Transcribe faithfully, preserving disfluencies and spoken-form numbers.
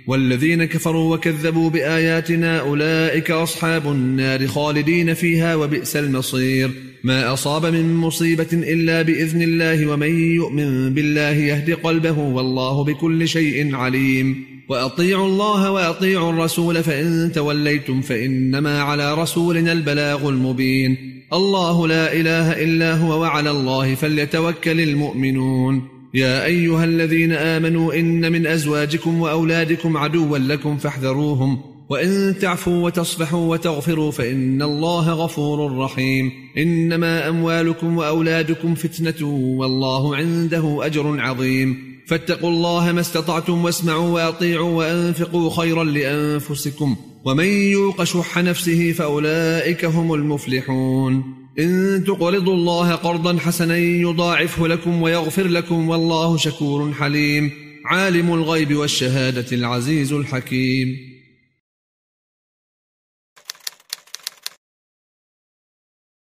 والذين كفروا وكذبوا بآياتنا أولئك أصحاب النار خالدين فيها وبئس المصير. ما أصاب من مصيبة إلا بإذن الله ومن يؤمن بالله يهد قلبه والله بكل شيء عليم. وأطيعوا الله وأطيعوا الرسول فإن توليتم فإنما على رسولنا البلاغ المبين. الله لا إله إلا هو وعلى الله فليتوكل المؤمنون. يا أيها الذين آمنوا إن من أزواجكم وأولادكم عدوا لكم فاحذروهم وإن تعفوا وتصفحوا وتغفروا فإن الله غفور رحيم. إنما أموالكم وأولادكم فتنة والله عنده أجر عظيم. فاتقوا الله ما استطعتم واسمعوا وأطيعوا وأنفقوا خيرا لأنفسكم ومن يوق شح نفسه فأولئك هم المفلحون. إن تقرضوا الله قرضا حسنا يضاعفه لكم ويغفر لكم والله شكور حليم. عالم الغيب والشهادة العزيز الحكيم.